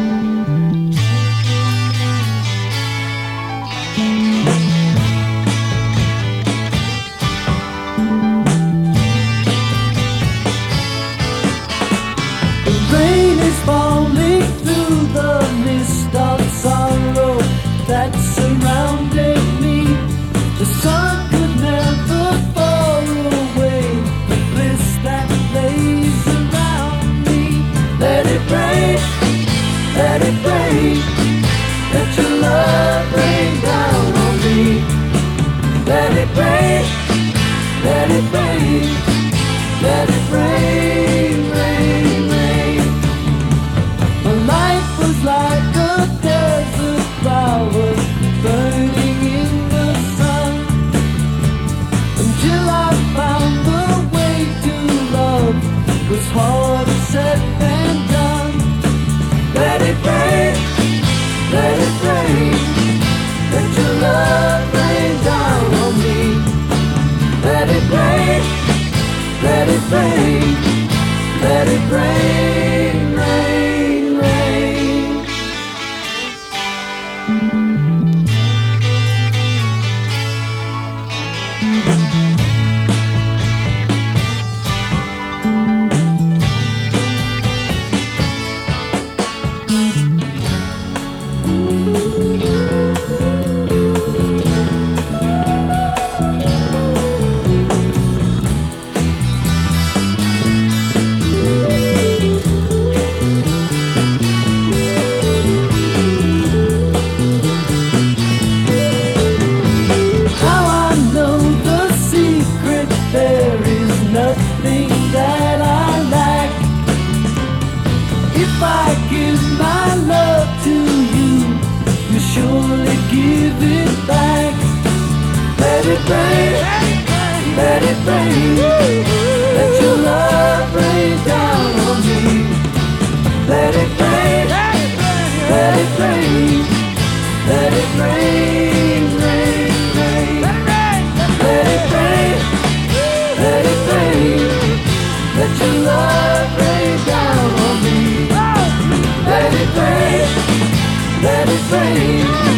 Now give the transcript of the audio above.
Rain is falling through the mist of sorrow that surrounded me. The sun could never fall away the bliss that lays around me. Let it rain, let it rain, let your love rain down on me. Let it rain, let it rain, let it rain, rain, rain. My life was like a desert flower burning in the sun, until I found the way to love was harder said than done. Let it rain, let it rain, let your love rain down on me. Let it rain, let it rain, let it rain, rain, rain. There is nothing that I lack. If I give my love to you, you surely give it back. Let it rain, let it rain, let your love rain down on me. Let it rain, let it rain, let it rain, rain, rain. Let it rain, let it rain, let your love rain down on me. Let it rain, let it rain.